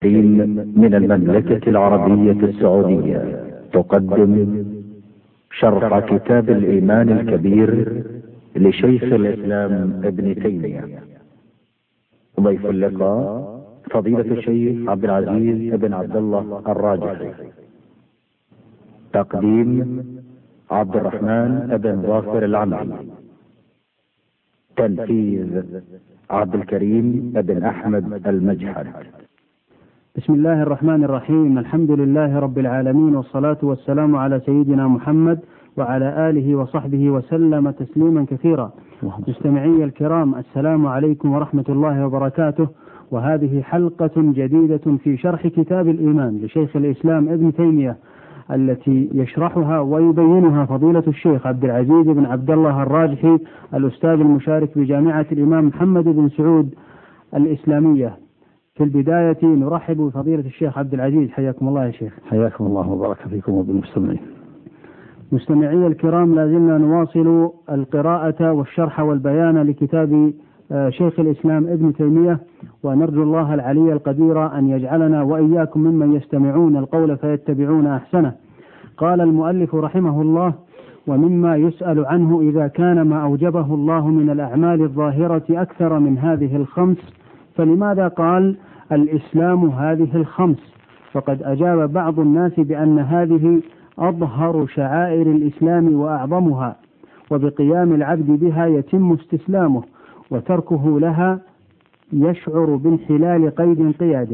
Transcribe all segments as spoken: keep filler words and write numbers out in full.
من المملكة العربية السعودية تقدم شرح كتاب الإيمان الكبير لشيخ الإسلام ابن تيمية. ضيف اللقاء فضيلة الشيخ عبد العزيز بن عبد الله الراجحي. تقديم عبد الرحمن بن ظافر العمري. تنفيذ عبد الكريم بن أحمد المجحد. بسم الله الرحمن الرحيم. الحمد لله رب العالمين، والصلاة والسلام على سيدنا محمد وعلى آله وصحبه وسلم تسليما كثيرا. مستمعي الكرام، السلام عليكم ورحمة الله وبركاته. وهذه حلقة جديدة في شرح كتاب الإيمان لشيخ الإسلام ابن تيمية، التي يشرحها ويبينها فضيلة الشيخ عبد العزيز بن عبد الله الراجحي، الأستاذ المشارك بجامعة الإمام محمد بن سعود الإسلامية. في البداية نرحب بفضيلة الشيخ عبد العزيز، حياكم الله يا شيخ. حياكم الله وبارك فيكم وبالمستمعين. مستمعي الكرام، لازلنا نواصل القراءة والشرح والبيان لكتاب شيخ الإسلام ابن تيمية، ونرجو الله العلي القدير أن يجعلنا وإياكم ممن يستمعون القول فيتبعون أحسنه. قال المؤلف رحمه الله: ومما يسأل عنه إذا كان ما أوجبه الله من الأعمال الظاهرة أكثر من هذه الخمس، فلماذا قال الإسلام هذه الخمس؟ فقد أجاب بعض الناس بأن هذه أظهر شعائر الإسلام وأعظمها، وبقيام العبد بها يتم استسلامه، وتركه لها يشعر بانحلال قيد قياده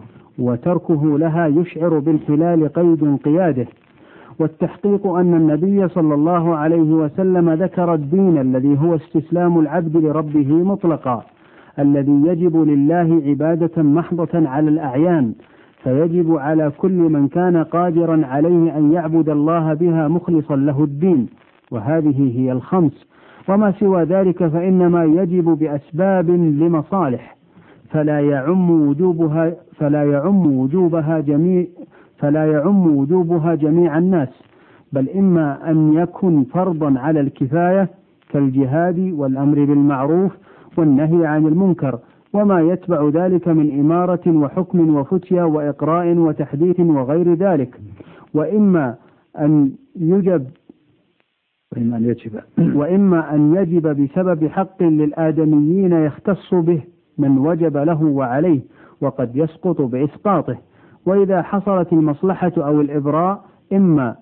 وتركه لها يشعر بانحلال قيد قياده. والتحقيق أن النبي صلى الله عليه وسلم ذكر الدين الذي هو استسلام العبد لربه مطلقا، الذي يجب لله عبادة محضة على الأعيان، فيجب على كل من كان قادرا عليه أن يعبد الله بها مخلصا له الدين، وهذه هي الخمس. وما سوى ذلك فإنما يجب بأسباب لمصالح، فلا يعم وجوبها فلا يعم وجوبها جميع فلا يعم وجوبها جميع الناس، بل إما أن يكون فرضا على الكفاية كالجهاد والأمر بالمعروف والنهي عن المنكر، وما يتبع ذلك من إمارة وحكم وفتيا وإقراء وتحديث وغير ذلك، وإما أن يجب وإما أن يجب وإما أن يجب بسبب حق للآدميين يختص به من وجب له وعليه، وقد يسقط بإسقاطه. وإذا حصلت المصلحة أو الإبراء إما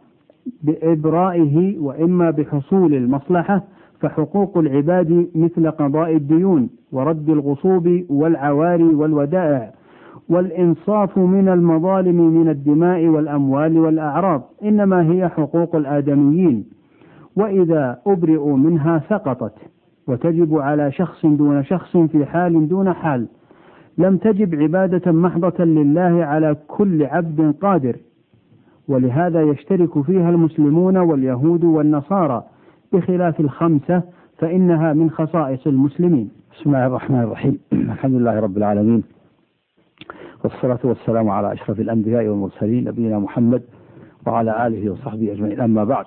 بإبرائه وإما بحصول المصلحة، فحقوق العباد مثل قضاء الديون ورد الغصوب والعواري والودائع والإنصاف من المظالم من الدماء والأموال والأعراض إنما هي حقوق الآدميين، وإذا أبرئوا منها سقطت، وتجب على شخص دون شخص في حال دون حال. لم تجب عبادة محضة لله على كل عبد قادر، ولهذا يشترك فيها المسلمون واليهود والنصارى، بخلاف الخمسة فإنها من خصائص المسلمين. بسم الله الرحمن الرحيم. الحمد لله رب العالمين، والصلاة والسلام على أشرف الأنبياء والمرسلين نبينا محمد وعلى آله وصحبه أجمعين. أما بعد،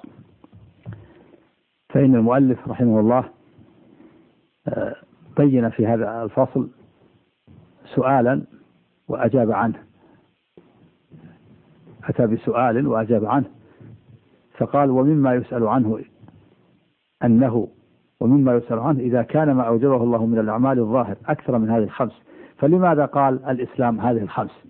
فإن المؤلف رحمه الله بين في هذا الفصل سؤالا وأجاب عنه، أتى بسؤال وأجاب عنه، فقال: ومما يسأل عنه أنه ومما يسأل عنه إذا كان ما أوجبه الله من الأعمال الظاهر أكثر من هذه الخمس، فلماذا قال الإسلام هذه الخمس؟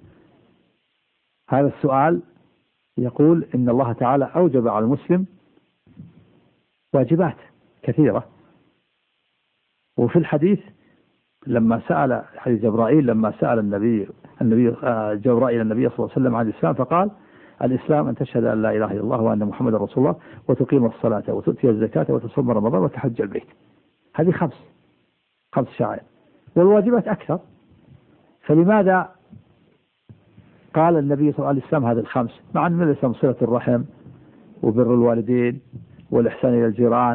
هذا السؤال يقول إن الله تعالى أوجب على المسلم واجبات كثيرة. وفي الحديث لما سأل حديث جبرائيل لما سأل النبي النبي جبرائيل النبي صلى الله عليه وسلم عن الإسلام، فقال: الإسلام أن تشهد أن لا إله إلا الله وأن محمد رسول الله وتقيم الصلاة وتؤتي الزكاة وتصوم رمضان وتحج البيت. هذه خمس خمس شعائر، والواجبات أكثر. فلماذا قال النبي صلى الله عليه وسلم الإسلام هذه الخمس، مع أن الإسلام صلة الرحم وبر الوالدين والإحسان إلى الجيران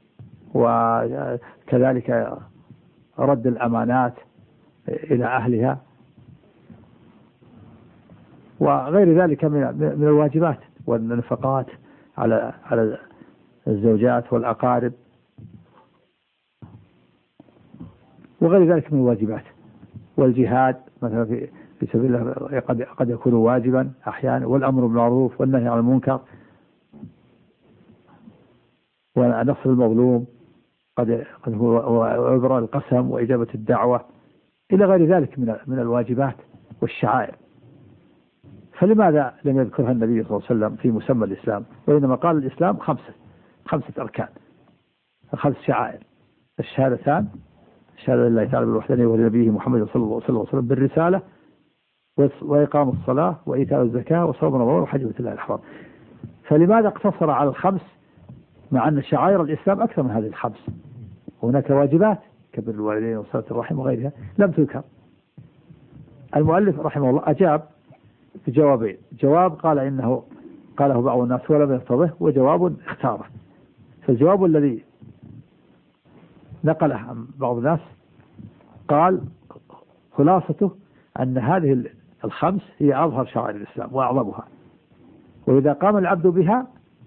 وكذلك رد الأمانات إلى أهلها وغير ذلك من الواجبات والنفقات على على الزوجات والأقارب وغير ذلك من الواجبات، والجهاد مثلا في في سبيل الله قد قد يكون واجبا أحيانا، والأمر بالمعروف والنهي عن المنكر ونصر المظلوم قد قد هو وإبراء القسم وإجابة الدعوة إلى غير ذلك من من الواجبات والشعائر. فلماذا لم يذكرها النبي صلى الله عليه وسلم في مسمى الإسلام، وإنما قال الإسلام خمسة خمسة أركان، خمس شعائر: الشهادتان، الشهادة لله تعالى بالوحدانية ولنبيه محمد صلى الله عليه وسلم بالرسالة، وإقام الصلاة وإيتاء الزكاة وصوم رمضان وحج بيت الله الحرام. فلماذا اقتصر على الخمس مع أن شعائر الإسلام أكثر من هذه الخمس؟ هناك واجبات كبر الوالدين وصلة الرحم وغيرها لم تذكر. المؤلف رحمه الله أجاب بجوابين: جواب قال إنه قاله بعض الناس ولم يرتضه، وجواب اختاره. فالجواب الذي نقله عن بعض الناس قال خلاصته أن هذه الخمس هي أظهر شعائر الإسلام وأعظمها، وإذا قام العبد بها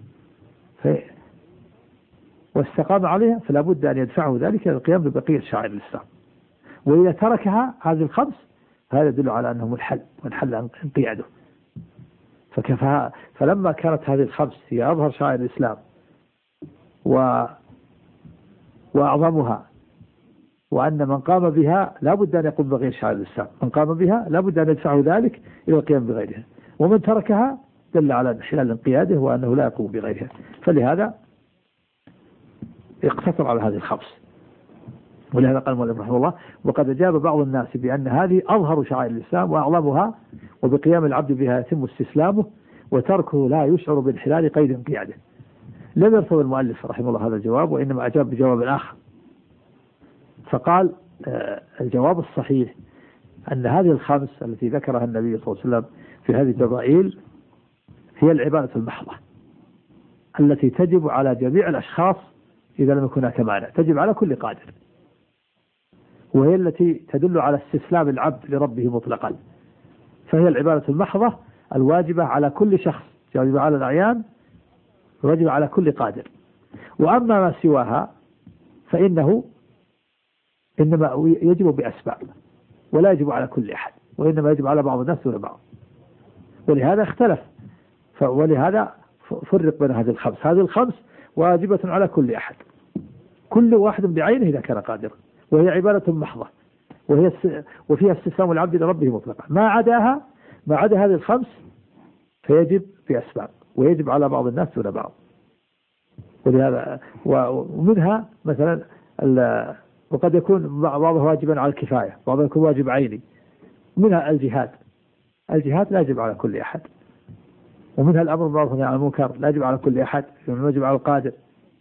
واستقام عليها فلا بد أن يدفعه ذلك إلى القيام ببقية شعائر الإسلام، وإذا تركها هذه الخمس هذا يدل على أنه منحل منحل عن انقياده. فكفها فلما كانت هذه الخمس هي أظهر شعائر الإسلام و وأعظمها، وأن من قام بها لا بد أن يقوم بغير شعائر الإسلام، من قام بها لا بد أن يدفعه ذلك إلى القيام بغيرها، ومن تركها دل على انحلال انقياده وأنه لا يقوم بغيرها. فلهذا يقتصر على هذه الخمس. ولهذا قال المؤلف رحمه الله: وقد أجاب بعض الناس بأن هذه أظهر شعائر الإسلام وأعظمها، وبقيام العبد بها يتم استسلامه، وتركه لا يشعر بانحلال قيد انقياده. لم يرفض المؤلف رحمه الله هذا الجواب، وإنما أجاب بجواب آخر، فقال آه الجواب الصحيح أن هذه الخمس التي ذكرها النبي صلى الله عليه وسلم في هذه الجبرائيل هي العبادة المحضة التي تجب على جميع الأشخاص إذا لم يكن هناك مانع، تجب على كل قادر، وهي التي تدل على استسلام العبد لربه مطلقا. فهي العبادة المحضة الواجبة على كل شخص، واجبة على الأعيان، واجبة على كل قادر. وأما ما سواها فإنه إنما يجب بأسباب، ولا يجب على كل أحد، وإنما يجب على بعض الناس دون بعض. ولهذا اختلف، ولهذا فرق بين هذه الخمس. هذه الخمس واجبة على كل أحد، كل واحد بعينه إذا كان قادرا، وهي عبادة محضة، وهي وفيها استسلام العبد لربه مطلقا. ما عداها ما عدا هذه الخمس فيجب بأسباب، ويجب على بعض الناس دون بعض. ولهذا ومنها مثلا وقد يكون بعضها واجبا على الكفاية، بعضها يكون واجب عيني. منها الجهاد، الجهاد لا يجب على كل أحد. ومنها الأمر بالمعروف والنهي عن المنكر لا يجب على كل أحد، يجب على القادر.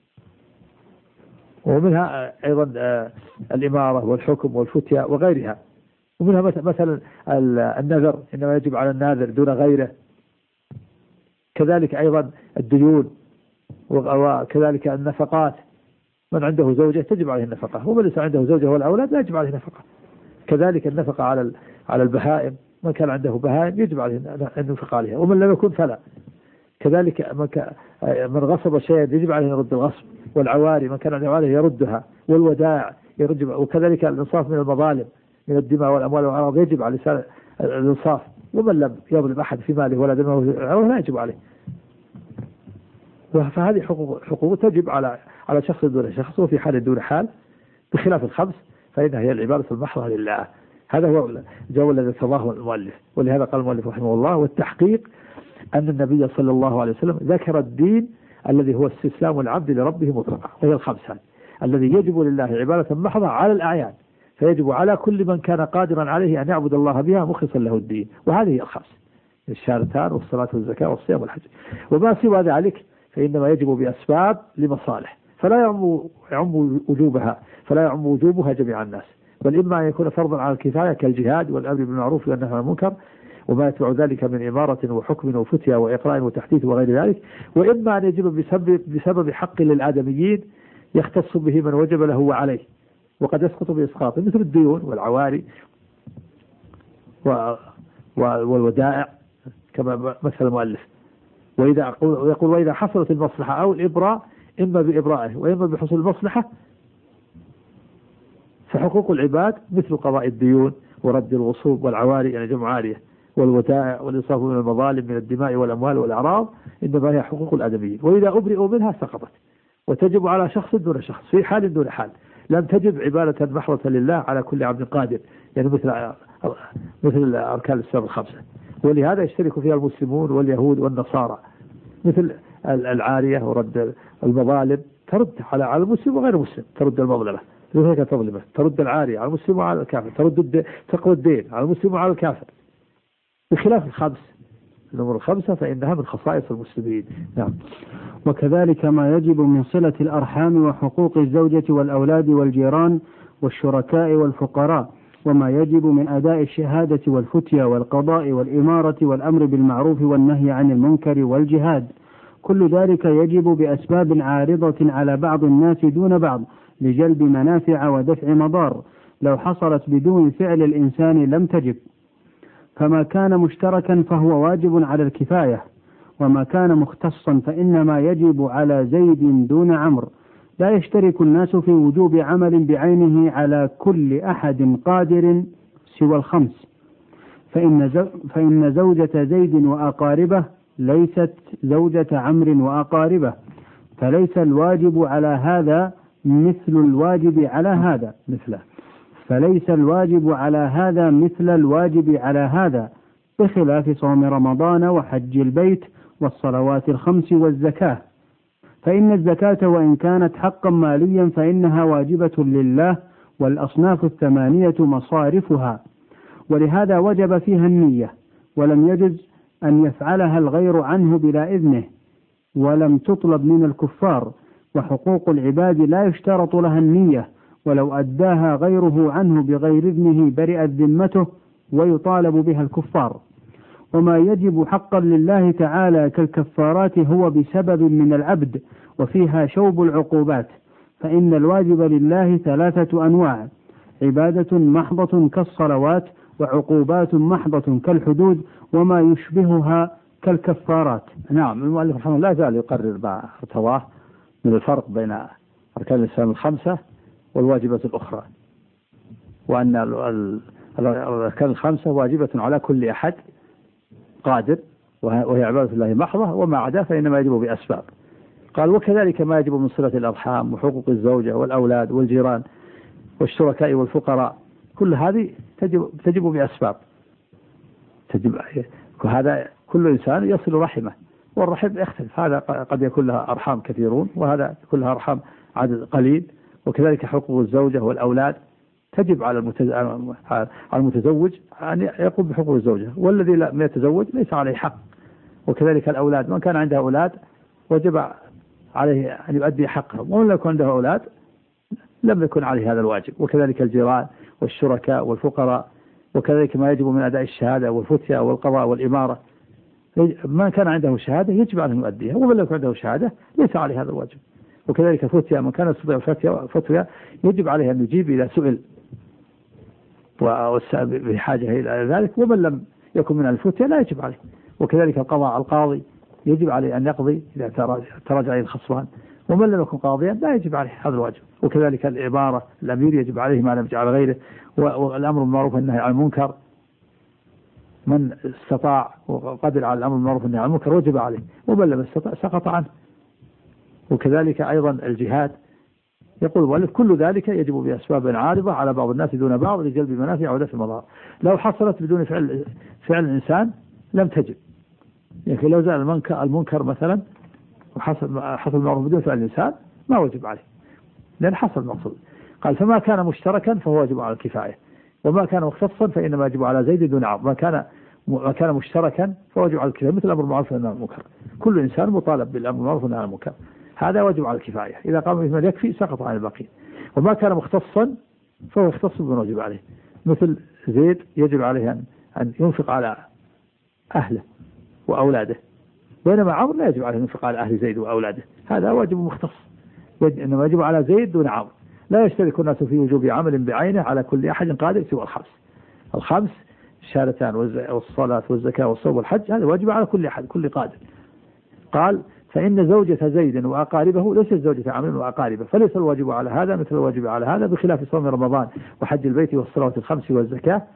ومنها أيضا الإمارة والحكم والفتية وغيرها. ومنها مثلا النذر إنما يجب على الناذر دون غيره. كذلك أيضا الديون، وكذلك النفقات، من عنده زوجة تجب عليه النفقة، ومن ليس عنده زوجة والأولاد لا يجب عليه النفقة. كذلك النفقة على على البهائم، من كان عنده بهائم يجب عليه أن ينفق عليها، ومن لم يكن فلا. كذلك من غصب شيئا يجب عليه أن يرد الغصب، والعواري من كان عنده عواري يردها، والودائع يرد، وكذلك الإنصاف من المظالم من الدماء والأموال والأعراض يجب عليه الإنصاف، ومن لم يظلم أحد في ماله ولا دمه لا يجب عليه. فهذه حقوق حقوق تجب على على شخص دون شخص، وفي حال دون حال، بخلاف الخمس فإنها هي العبادة المحضة لله. هذا هو الجواب الذي ارتضاه المؤلف. ولهذا قال المؤلف رحمه الله: والتحقيق أن النبي صلى الله عليه وسلم ذكر الدين الذي هو استسلام العبد لربه مطلقا، وهي الخمسة الذي يجب لله عبادة محضة على الأعيان، فيجب على كل من كان قادرا عليه أن يعبد الله بها مخلصا له الدين. وهذه هي الخمس: الشهادتان والصلاة والزكاة والصيام والحج. وما سوى ذلك فإنما يجب بأسباب لمصالح، فلا يعم يعم وجوبها فلا يعم وجوبها جميع الناس، بل إما أن يكون فرضا على الكفاية كالجهاد والأمر بالمعروف والنهي عن المنكر وما يتبع ذلك من إمارة وحكم وفتية وإقراء وتحديث وغير ذلك، وإما أن يجب بسبب, بسبب حق للآدميين يختص به من وجب له وعليه، وقد يسقط بإسقاطه، مثل الديون والعواري والودائع كما مثل المؤلف. وإذا يقول: وإذا حصلت المصلحة أو الإبراء إما بإبرائه وإما بحصول المصلحة، فحقوق العباد مثل قضاء الديون ورد الغصوب والعواري يعني جمع عارية والودائع والإنصاف من المظالم من الدماء والأموال والأعراض إنما هي حقوق الآدميين، وإذا أبرئوا منها سقطت، وتجب على شخص دون شخص في حال دون حال. لم تجب عبادة محضة لله على كل عبد قادر، يعني مثل مثل أركان الإسلام الخمسة، ولهذا يشترك فيها المسلمون واليهود والنصارى، مثل العارية ورد المظالم ترد على على المسلم وغير المسلم، ترد المظلمة هيك تظلمه، ترد العارية على المسلم وعلى الكافر، ترد تقوى الدين على المسلم وعلى الكافر، بخلاف الخمس الأمور الخمسة فإنها من خصائص المسلمين. نعم. وكذلك ما يجب من صلة الأرحام وحقوق الزوجة والأولاد والجيران والشركاء والفقراء، وما يجب من أداء الشهادة والفتية والقضاء والإمارة والأمر بالمعروف والنهي عن المنكر والجهاد، كل ذلك يجب بأسباب عارضة على بعض الناس دون بعض لجلب منافع ودفع مضار، لو حصلت بدون فعل الإنسان لم تجب. فما كان مشتركا فهو واجب على الكفاية، وما كان مختصا فإنما يجب على زيد دون عمرو، لا يشترك الناس في وجوب عمل بعينه على كل أحد قادر سوى الخمس، فإن, زو فإن زوجة زيد وأقاربه ليست زوجة عمرو وأقاربه، فليس الواجب على هذا مثل الواجب على هذا مثله فليس الواجب على هذا مثل الواجب على هذا، بخلاف صوم رمضان وحج البيت والصلوات الخمس والزكاة، فإن الزكاة وإن كانت حقا ماليا فإنها واجبة لله، والأصناف الثمانية مصارفها، ولهذا وجب فيها النية، ولم يجز أن يفعلها الغير عنه بلا إذنه، ولم تطلب من الكفار، وحقوق العباد لا يشترط لها النية، ولو أداها غيره عنه بغير إذنه برئت ذمته ويطالب بها الكفار. وما يجب حقا لله تعالى كالكفارات هو بسبب من العبد، وفيها شوب العقوبات، فإن الواجب لله ثلاثة أنواع: عبادة محضة كالصلوات، وعقوبات محضة كالحدود، وما يشبهها كالكفارات. نعم. المؤلف رحمه الله لا زال يقرر ما ارتضاه من الفرق بين أركان الإسلام الخمسة والواجبات الأخرى، وأن الأركان الخمسة واجبة على كل أحد قادر وهي عبادة الله محضة، وما عدا فإنما يجب بأسباب. قال: وكذلك ما يجب من صلة الأرحام وحقوق الزوجة والأولاد والجيران والشركاء والفقراء، كل هذه تجب, تجب بأسباب تجب. وهذا كل إنسان يصل رحمه، والرحم يختلف، هذا قد يكون لها أرحام كثيرون وهذا كلها أرحام عدد قليل. وكذلك حقوق الزوجة والأولاد تجب على المتزوج أن يقوم بحقوق الزوجة، والذي لم يتزوج ليس عليه حق. وكذلك الأولاد، من كان عنده أولاد وجب عليه أن يؤدي حقهم، ومن لم يكن عنده أولاد لم يكن عليه هذا الواجب. وكذلك الجيران والشركاء والفقراء، وكذلك ما يجب من أداء الشهادة والفتية والقضاء والإمارة، من كان عنده شهادة يجب عليه أن يؤديها، ومن لم يكن عنده شهادة ليس عليه هذا الواجب. وكذلك فتية، من كان يستطيع فتوى يجب عليه أن يجيب إذا سئل بحاجة إلى ذلك، ومن لم يكن من الفتية لا يجب عليه. وكذلك القضاء، القاضي يجب عليه أن يقضي إذا تراجع الخصمان، ومن لم يكن قاضيا لا يجب عليه هذا الواجب. وكذلك الإمارة، الأمير يجب عليه ما لم يجعل غيره. والأمر بالمعروف والنهي عن المنكر، من استطاع وقدر على الأمر بالمعروف والنهي عن المنكر وجب عليه، ومن لم يستطع سقط عنه. وكذلك أيضا الجهاد، يقول المؤلف: كل ذلك يجب بأسباب عارضة على بعض الناس دون بعض لجلب منافع ودفع مضار. لو حصلت بدون فعل فعل الإنسان لم تجب، يعني لو زال المنكر, المنكر مثلا وحصل حصل المعروف بدون فعل الإنسان ما وجب عليه، لأن حصل المقصود. قال: فما كان مشتركا فهو واجب على الكفاية، وما كان مختصا فإنما يجب على زيد دون عمرو. ما كان ما كان مشتركا فهو واجب على الكفاية، مثل الأمر بالمعروف والنهي عن المنكر، كل إنسان مطالب بالأمر بالمعروف والنهي عن المنكر، هذا واجب على الكفاية، إذا قام بما يكفي سقط عن الباقين. وما كان مختصا فهو يختص بما واجب عليه، مثل زيد يجب عليه أن ينفق على أهله وأولاده، بينما عمرو لا يجب عليه أن ينفق على أهل زيد وأولاده، هذا واجب مختص، إنما يجب على زيد دون عمرو. لا يشترك الناس في وجوب عمل بعينه على كل أحد قادر سوى الخمس. الخمس الشهادتان والصلاة والزكاة والصوم والحج، هذا واجب على كل أحد كل قادر. قال: فإن زوجة زيد وأقاربه ليست زوجة عمرو وأقاربه، فليس الواجب على هذا مثل الواجب على هذا، بخلاف صوم رمضان وحج البيت والصلاة الخمس والزكاة،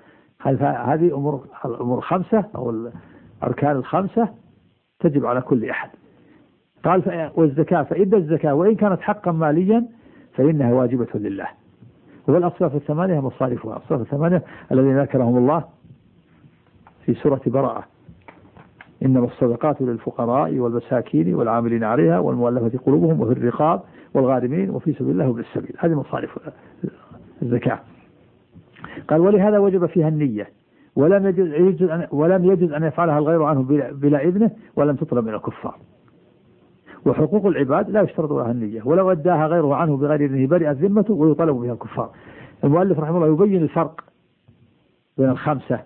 هذه أمور الأمور خمسة أو الأركان الخمسة تجب على كل أحد. قال والزكاة فإن الزكاة وإن كانت حقا ماليا فإنها واجبة لله. والأصناف الثمانية مصارفها، الأصناف الثمانية الذين ذكرهم الله في سورة براءة: إنما الصدقات للفقراء والمساكين والعاملين عليها والمؤلفة قلوبهم وفي الرقاب والغارمين وفي سبيل الله وابن السبيل. هذه مصارف الزكاة. قال ولهذا وجب فيها النية، ولم يجوز أن ولم يجوز أن يفعلها الغير عنه بلا إذنه، ولم تطلب من الكفار. وحقوق العباد لا يشترط لها النية، ولو أداها غيره عنه بغير إذنه برئت ذمته ويطالب بها الكفار. المؤلف رحمه الله يبين الفرق بين الخمسة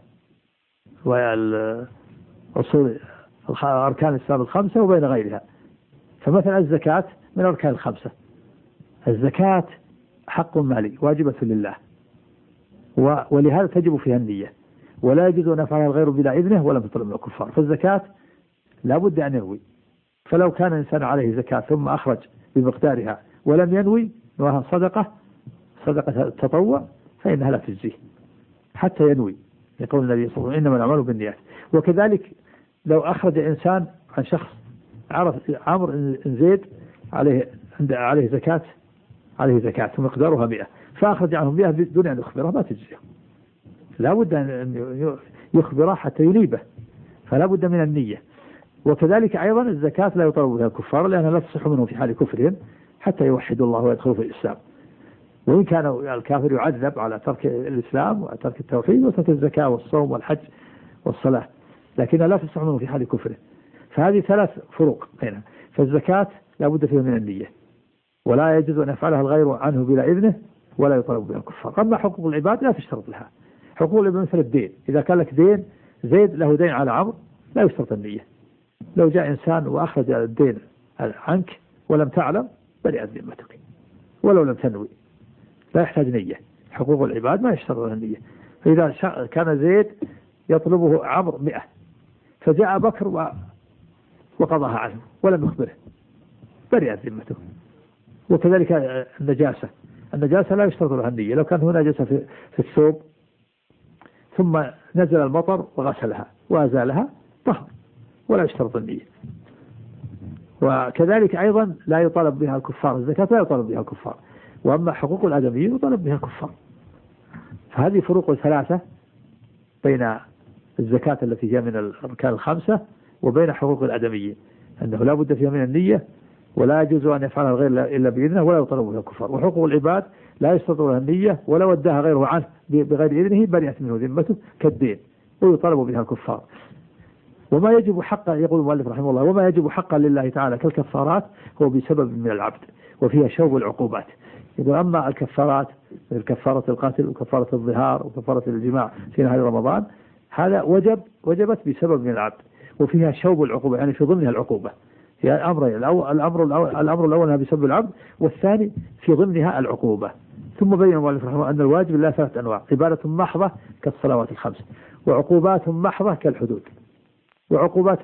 والأصول أركان الإسلام الخمسة وبين غيرها. فمثلا الزكاة من أركان الخمسة. الزكاة حق مالي واجبة لله، ولهذا تجب فيها النية، ولا يجوز أن يفعلها الغير بلا إذنه ولم تطلب من الكفار. فالزكاة لا بد أن ينوي، فلو كان الإنسان عليه زكاة ثم أخرج بمقدارها ولم ينوي نواها صدقة صدقة تطوع فإنها لا تجزيه حتى ينوي، يقول النبي صلى الله عليه وسلم: إنما الأعمال بالنيات. وكذلك لو أخرج إنسان عن شخص عرف عمرو زيد عليه عليه زكاة عليه زكاة ومقدارها مئة، فأخرج عنه مئة بدون أن يخبره ما تجزيه، لا بد أن يخبره حتى ينيبه، فلا بد من النية. وكذلك أيضا الزكاة لا يطالب بها الكفار لأنها لا تصح منهم في حال كفرهم حتى يوحدوا الله ويدخلوا في الإسلام. وإن كان الكافر يعذب على ترك الإسلام وترك التوحيد وترك الزكاة والصوم والحج والصلاة، لكنها لا تصح منهم في حال كفره. فهذه ثلاث فروق بينها. فالزكاة لا بد فيها من النية، ولا يجوز أن يفعلها الغير عنه بلا إذنه، ولا يطالب بها الكفار. أما حقوق العباد لا تشترط لها. حقوق العباد مثل الدين، إذا كان لك دين، زيد له دين على عمرو، لا يشترط النية. لو جاء إنسان وأخرج الدين عنك ولم تعلم برئت ذمتك ولو لم تنوي، لا يحتاج نية. حقوق العباد ما يشترط لها النية. فإذا كان زيد يطلبه عمرو مئة، فجاء بكر وقضاها عنه ولم يخبره برئت ذمته. وكذلك النجاسة، النجاسة لا يشترط لها النية. لو كان هنا نجاسة في, في الثوب ثم نزل المطر وغسلها وأزالها طهر ولا يشترط النية. وكذلك أيضا لا يطالب بها الكفار، الزكاة لا يطالب بها الكفار، وأما حقوق الآدميين يطالب بها الكفار. فهذه فروق ثلاثة بين الزكاة التي هي من الأركان الخمسة وبين حقوق الآدميين، أنه لا بد فيها من النية، ولا يجوز أن يفعلها الغير إلا بإذنه، ولا يطالب بها الكفار. وحقوق العباد لا يشترط لها النية، ولو اداها غيره عنه بغير إذنه برئت منه ذمته كالدين ويطالب بها الكفار. وما يجب حقا، يقول المؤلف رحمه الله: وما يجب حقا لله تعالى كالكفارات هو بسبب من العبد وفيها شوب العقوبات. يقول أما الكفارات مثل كفارة القتل وكفارة الظهار وكفارة الجماع في نهار رمضان، هذا وجب وجبت بسبب من العبد وفيها شوب العقوبة، يعني في ضمنها العقوبة. هي الأمرين، الأمر الأول الأمر الأول أنها بسبب العبد، والثاني في ضمنها العقوبة. ثم بين المؤلف رحمه الله أن الواجب لله ثلاثة أنواع: عبادة محضة كالصلوات الخمس، وعقوبات محضة كالحدود، وعقوبات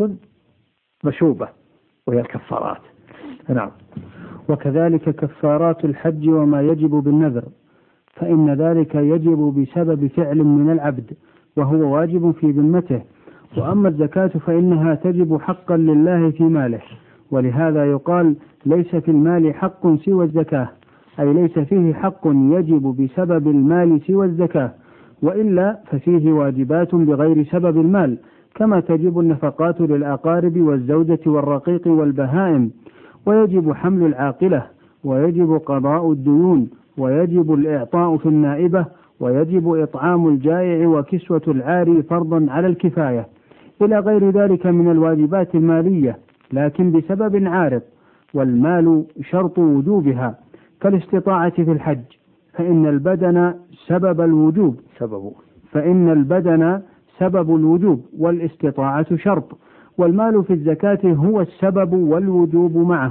مشوبة وهي الكفارات. نعم. وكذلك كفارات الحج وما يجب بالنذر، فإن ذلك يجب بسبب فعل من العبد وهو واجب في ذمته. وأما الزكاة فإنها تجب حقا لله في ماله، ولهذا يقال: ليس في المال حق سوى الزكاة، أي ليس فيه حق يجب بسبب المال سوى الزكاة، وإلا ففيه واجبات بغير سبب المال، كما تجب النفقات للأقارب والزوجة والرقيق والبهائم، ويجب حمل العاقلة، ويجب قضاء الديون، ويجب الإعطاء في النائبة، ويجب إطعام الجائع وكسوة العاري فرضا على الكفاية، إلى غير ذلك من الواجبات المالية لكن بسبب عارض. والمال شرط وجوبها كالاستطاعة في الحج، فإن البدن سبب الوجوب سبب فإن البدن سبب الوجوب والاستطاعة شرط، والمال في الزكاة هو السبب والوجوب معه،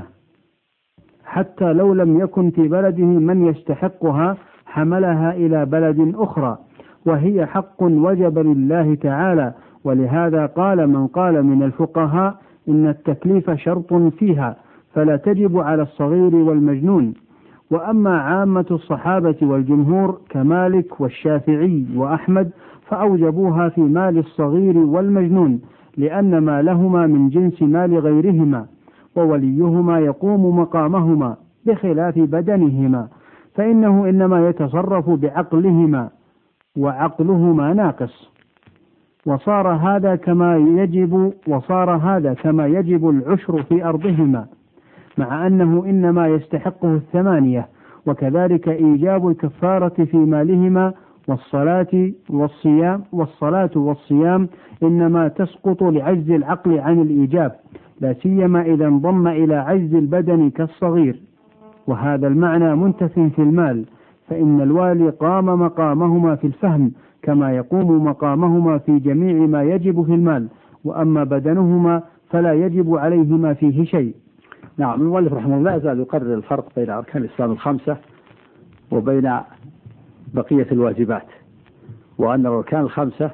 حتى لو لم يكن في بلده من يستحقها حملها إلى بلد أخرى، وهي حق وجب لله تعالى. ولهذا قال من قال من الفقهاء إن التكليف شرط فيها، فلا تجب على الصغير والمجنون. وأما عامة الصحابة والجمهور كمالك والشافعي وأحمد فأوجبوها في مال الصغير والمجنون، لأن مالهما من جنس مال غيرهما، ووليهما يقوم مقامهما بخلاف بدنهما، فإنه إنما يتصرف بعقلهما وعقلهما ناقص. وصار هذا كما يجب وصار هذا كما يجب العشر في أرضهما، مع أنه إنما يستحقه الثمانية. وكذلك إيجاب الكفارة في مالهما والصلاة والصيام والصلاة والصيام إنما تسقط لعجز العقل عن الإيجاب، لا سيما إذا انضم إلى عجز البدن كالصغير. وهذا المعنى منتف في المال، فإن الوالي قام مقامهما في الفهم كما يقوم مقامهما في جميع ما يجب في المال، وأما بدنهما فلا يجب عليهما فيه شيء. نعم. المؤلف رحمه الله يزال يقرر الفرق بين أركان الإسلام الخمسة وبين بقية الواجبات، وأن الأركان الخمسة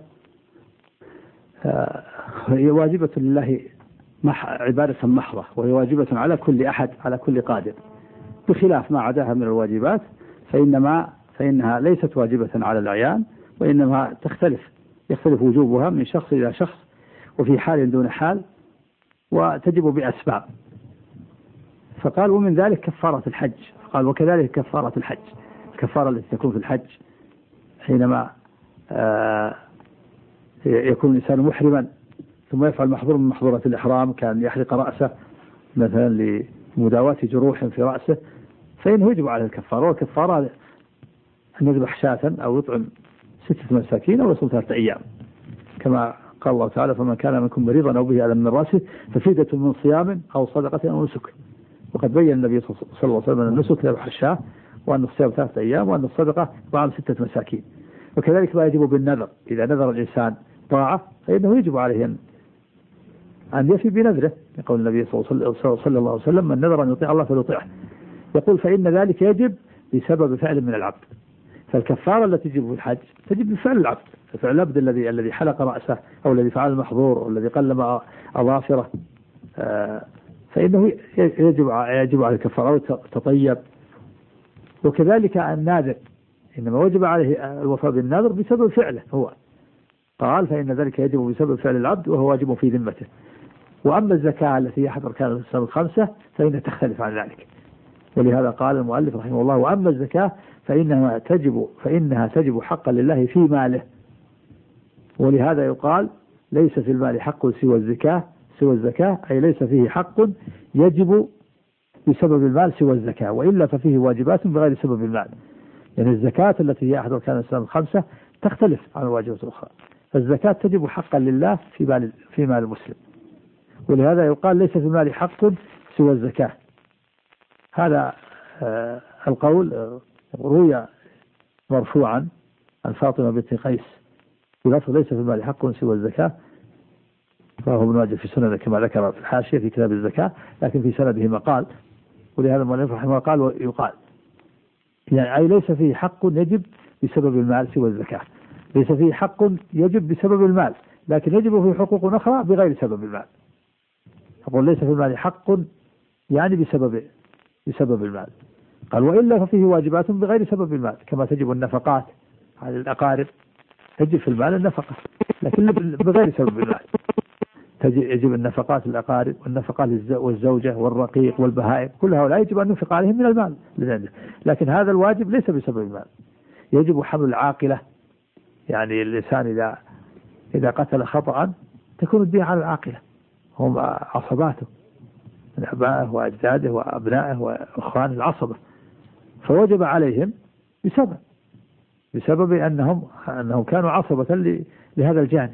هي واجبة لله عبادة محضة، وهي واجبة على كل أحد على كل قادر، بخلاف ما عداها من الواجبات فإنما فإنها ليست واجبة على العيان، وإنما تختلف يختلف وجوبها من شخص إلى شخص، وفي حال دون حال، وتجب بأسباب. فقال ومن ذلك كفارة الحج. قال وكذلك كفارة الحج، الكفارة التي تكون في الحج حينما آه يكون الإنسان محرما ثم يفعل محظور من محظورات الإحرام، كان يحرق رأسه مثلا لمداواة جروح في رأسه، فإنه يجب عليه الكفارة. والكفارة أن يذبح شاة أو يطعم ستة مساكين أو يصوم ثلاثة أيام، كما قال الله تعالى فمن كان منكم مريضا أو به ألم من رأسه ففدية من صيام أو صدقة أو نسك. وقد بين النبي صلى الله عليه وسلم أن النسك ذبح الشاة، وأن الصيام ثلاثة أيام، وأن الصدقة طعام ستة مساكين. وكذلك ما يجب بالنذر، إذا نذر الإنسان طاعة فإنه يجب عليه أن أن يفي بنذره، يقول النبي صلى الله عليه وسلم من نذر أن يطيع الله فليطيعه. يقول فإن ذلك يجب بسبب فعل من العبد. فالكفارة التي تجب في الحج تجب بفعل العبد، فعل العبد الذي الذي حلق رأسه أو الذي فعل المحظور أو الذي قلم أظافره، فإنه يجب يجب على الكفارة أو تطيب. وكذلك الناذر إنما وجب عليه الوفاء بالنذر بسبب فعله هو، قال فإن ذلك يجب بسبب فعل العبد وهو واجب في ذمته. وأما الزكاة التي هي أحد أركان الإسلام الخمسة فإنها تختلف عن ذلك، ولهذا قال المؤلف رحمه الله وأما الزكاة فإنها تجب فإنها تجب حقا لله في ماله. ولهذا يقال ليس في المال حق سوى الزكاة سوى الزكاة أي ليس فيه حق يجب بسبب المال سوى الزكاة، وإلا ففيه واجبات بغير سبب المال. يعني الزكاة التي هي أحد أركان الإسلام الخمسة تختلف عن الواجبات الأخرى، فالزكاة تجب حقا لله في مال في مال المسلم، ولهذا يقال ليس في المال حق سوى الزكاة. هذا آه القول آه روي مرفوعا عن فاطمة بنت قيس بلفظ ليس في المال حق سوى الزكاة، فهو ابن ماجه في سنده كما ذكر في الحاشية في كتاب الزكاة، لكن في سنده مقال، ولهذا المؤلف رحمه الله قال ويقال يعني أي ليس فيه حق يجب بسبب المال سوى الزكاة، ليس فيه حق يجب بسبب المال، لكن يجب فيه حقوق أخرى بغير سبب المال. أقول ليس في المال حق يعني بسبب بسبب المال. قال وإلا ففيه واجبات بغير سبب المال، كما تجب النفقات على الأقارب، تجب في المال النفقة لكن بغير سبب المال. يجب النفقات للأقارب والنفقات والزوجة والرقيق والبهائم، كل هؤلاء يجب أن ننفق عليهم من المال، لكن هذا الواجب ليس بسبب المال. يجب حمل العاقلة، يعني الإنسان إذا إذا قتل خطأ تكون الدية على العاقلة، هم عصباته من أبائه وأجداده وأبنائه وأخوان العصبة، فوجب عليهم بسبب بسبب أنهم أنهم كانوا عصبة لهذا الجانب.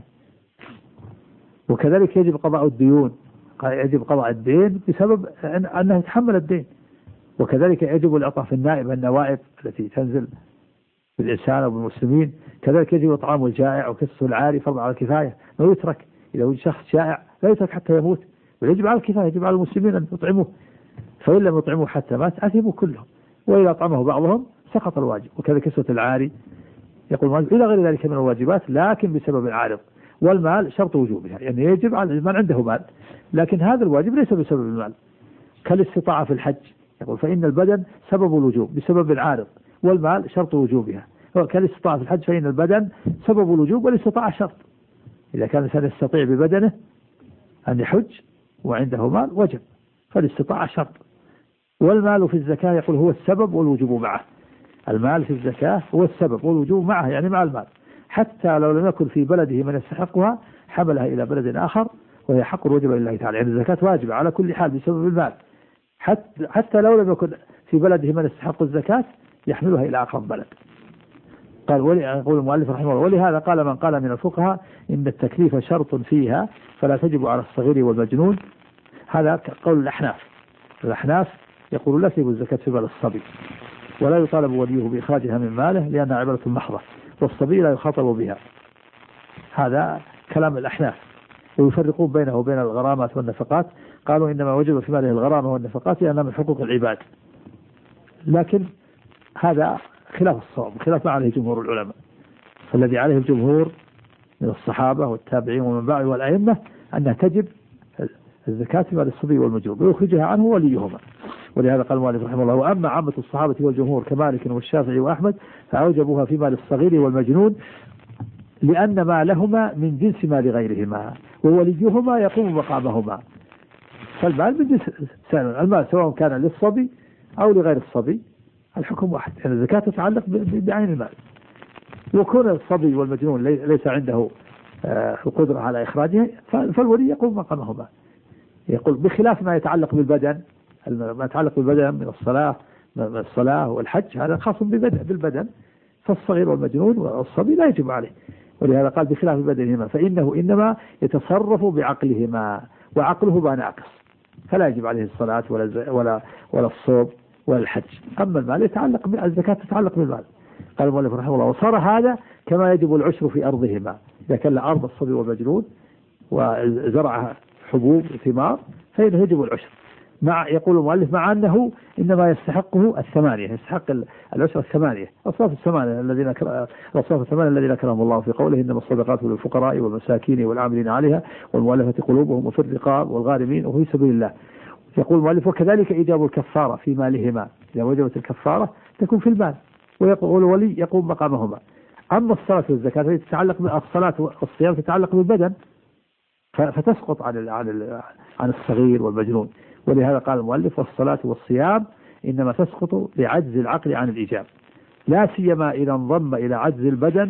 وكذلك يجب قضاء الديون، يجب قضاء الدين بسبب أنه يتحمل الدين. وكذلك يجب العطاء في النائب النوائب التي تنزل بالإنسان وبالمسلمين. كذلك يجب إطعام الجائع وكسه العاري فرض على الكفاية، ما يترك إذا وجد شخص جائع لا يترك حتى يموت، ويجب على الكفاية، يجب على المسلمين أن يطعموه، فإن لم يطعموه حتى مات أثموا كلهم، وإذا أطعمه بعضهم سقط الواجب. وكذلك كسوة العاري يقول إلى غير ذلك من الواجبات لكن بسبب العارض. والمال شرط وجوبها، يعني يجب على من عنده مال، لكن هذا الواجب ليس بسبب المال. كالاستطاعة في الحج يقول فإن البدن سبب الوجوب بسبب العارض، والمال شرط وجوبها. كالاستطاعة في الحج، فإن البدن سبب الوجوب والاستطاعة شرط. إذا كان الإنسان يستطيع ببدنه أن يحج وعنده مال وجب، فالاستطاعة شرط. والمال في الزكاة يقول هو السبب والوجوب معه. المال في الزكاة هو السبب والوجوب معه، يعني مع المال، حتى لو لم يكن في بلده من يستحقها حملها إلى بلد آخر وهي حق وجب لله تعالى. يعني الزكاة واجبة على كل حال بسبب المال، حتى حتى لو لم يكن في بلده من يستحق الزكاة يحملها إلى أقرب بلد. قال ولي يقول المؤلف رحمه الله: ولهذا قال من قال من الفقهاء إن التكليف شرط فيها فلا تجب على الصغير والمجنون. هذا قول الأحناف. الأحناف يقول لا تجب الزكاة في مال الصبي، ولا يطالب وليه بإخراجها من ماله لأنها عبادة محضة، والصبي لا يخاطب بها. هذا كلام الأحناف. ويفرقون بينه وبين الغرامات والنفقات، قالوا إنما وجب في ماله الغرامة والنفقات لأنها من حقوق العباد، لكن هذا خلاف الصواب، خلاف ما عليه جمهور العلماء. فالذي عليه الجمهور من الصحابة والتابعين ومن بعد والأئمة أنها تجب الزكاة في مال الصبي والمجنون ويخرجها عنه وليهما. ولهذا قال المؤلف رحمه الله: وأما عامة الصحابة والجمهور كمالك والشافعي وأحمد فأوجبوها في مال الصغير والمجنون لأن مالهما من جنس مال غيرهما ووليهما يقوم مقامهما. فالمال من جنس سائر المال سواء كان للصبي أو لغير الصبي، الحكم واحد، يعني الزكاة تتعلق بعين المال. وكون الصبي والمجنون ليس عنده القدرة على إخراجها فالولي يقوم مقامهما. يقول بخلاف ما يتعلق بالبدن، ما يتعلق بالبدن من الصلاة من الصلاة والحج هذا خاص بالبدن، فالصغير والمجنون والصبي لا يجب عليه. ولهذا قال بخلاف بدنهما فإنه إنما يتصرف بعقلهما وعقله بقى ناقص، فلا يجب عليه الصلاة ولا ولا ولا الصوم ولا الحج. أما المال يتعلق بالزكاة تتعلق بالمال. قال المؤلف رحمه الله: وصار هذا كما يجب العشر في أرضهما. إذا كان أرض الصبي والمجنون وزرعها حبوب وثمار فإنه يجب العشر، مع يقول المؤلف مع أنه إنما يستحقه الثمانية، يستحق العشر الثمانية، أصناف الثمانية الذين أصناف الثمانية الذين ذكرهم الله في قوله: إنما الصدقات للفقراء والمساكين والعاملين عليها والمؤلفة قلوبهم وفي الرقاب والغارمين وفي سبيل الله. يقول المؤلف: وكذلك إيجاب الكفارة في مالهما، إذا وجبت الكفارة تكون في المال ويقول الولي يقوم مقامهما. أما الصلاة والزكاة فهي تتعلق بالصلاة والصيام تتعلق بالبدن فتسقط عن عن عن الصغير والمجنون. ولهذا قال المؤلف: والصلاة والصيام إنما تسقط لعجز العقل عن الإيجاب، لا سيما إذا انضم إلى عجز البدن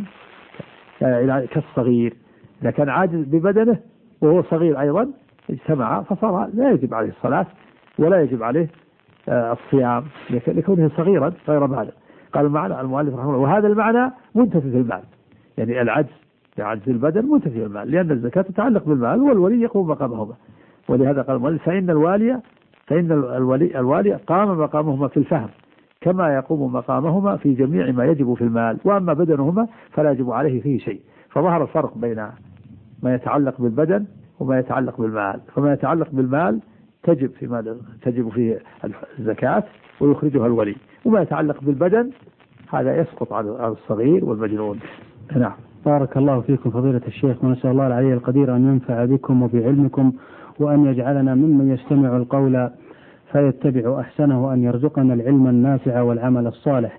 إلى كالصغير. إذا كان عاجز ببدنه وهو صغير أيضا اجتمع فصار لا يجب عليه الصلاة ولا يجب عليه الصيام لكونه صغيرا غير بالغ. قال المعنى المؤلف رحمه الله: وهذا المعنى منتفي في المال، يعني العجز بعجز البدن منتفي في المال، لأن الزكاة تتعلق بالمال والولي يقوم مقامهما. ولهذا قال المؤلف: فإن الوالي فإن الولي الوالي قام مقامهما في الفهم كما يقوم مقامهما في جميع ما يجب في المال، وأما بدنهما فلا يجب عليه فيه شيء. فظهر الفرق بين ما يتعلق بالبدن وما يتعلق بالمال. فما يتعلق بالمال تجب في مال تجب فيه الزكاة ويخرجها الولي، وما يتعلق بالبدن هذا يسقط على الصغير والمجنون. نعم. بارك الله فيكم فضيلة الشيخ، ونسأل الله العلي القدير أن ينفع بكم وبعلمكم، وأن يجعلنا ممن يستمع القول فيتبع أحسنه، وأن يرزقنا العلم النافع والعمل الصالح.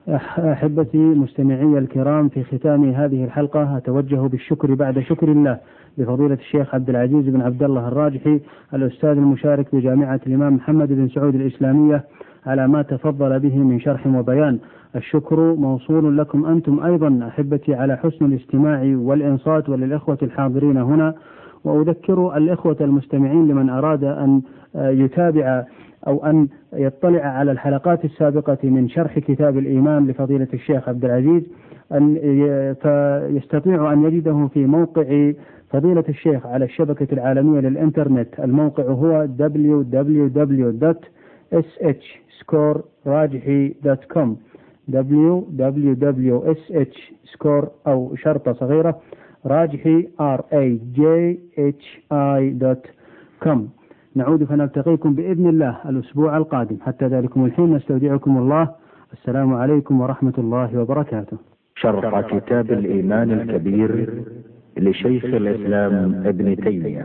أحبتي مستمعي الكرام، في ختام هذه الحلقة أتوجه بالشكر بعد شكر الله لفضيلة الشيخ عبد العزيز بن عبد الله الراجحي الأستاذ المشارك بجامعة الإمام محمد بن سعود الإسلامية على ما تفضل به من شرح وبيان. الشكر موصول لكم أنتم أيضا أحبتي على حسن الاستماع والإنصات، وللإخوة الحاضرين هنا. وأذكر الإخوة المستمعين لمن أراد أن يتابع أو أن يطلع على الحلقات السابقة من شرح كتاب الإيمان لفضيلة الشيخ عبد العزيز أن فيستطيع أن يجده في موقع فضيلة الشيخ على الشبكة العالمية للإنترنت. الموقع هو دبليو دبليو دبليو دوت إس إتش سكور راجحي دوت كوم دبليو دبليو دبليو دوت إس إتش سكور أو شرطة صغيرة راجحي آر إيه جي إتش آي دوت كوم. نعود فنلتقيكم بإذن الله الأسبوع القادم. حتى ذلكم الحين نستودعكم الله. السلام عليكم ورحمة الله وبركاته. شرح كتاب الإيمان الكبير لشيخ الإسلام ابن تيمية.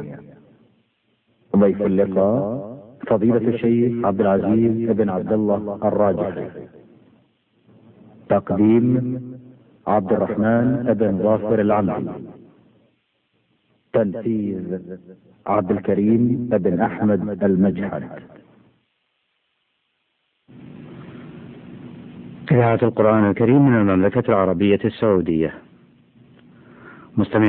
ضيف اللقاء فضيلة الشيخ عبد العزيز بن عبد الله الراجحي. تقديم عبد الرحمن بن ظافر العمري. تنفيذ عبد الكريم بن أحمد المجحد. إذاعة القرآن الكريم من المملكة العربية السعودية. مستمع